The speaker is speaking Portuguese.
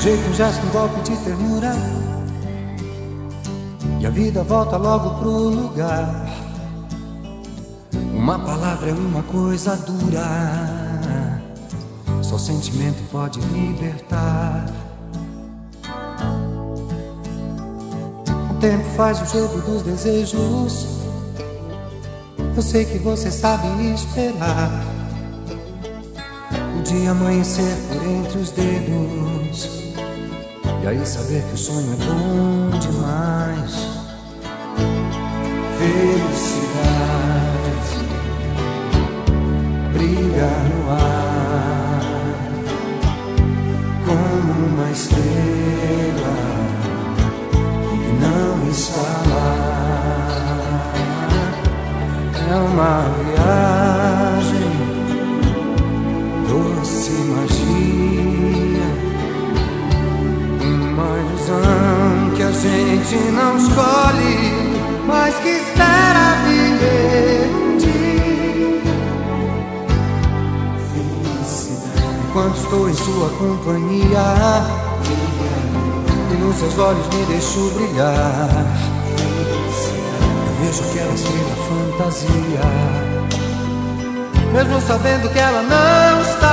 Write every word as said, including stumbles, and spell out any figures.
jeito, um gesto, um golpe de ternura, e a vida volta logo pro lugar. Uma palavra é uma coisa dura, só sentimento pode libertar. O tempo faz o jogo dos desejos, eu sei que você sabe esperar o dia amanhecer por entre os dedos, e aí saber que o sonho é bom demais. Felicidade brilha no ar como uma estrela que não está lá. É uma viagem, doce magia, uma ilusão que a gente não escolhe, mas que espera viver um dia. Felicidade. Enquanto estou em sua companhia, e nos seus olhos me deixo brilhar, eu vejo aquela estrela fantasia, mesmo sabendo que ela não está.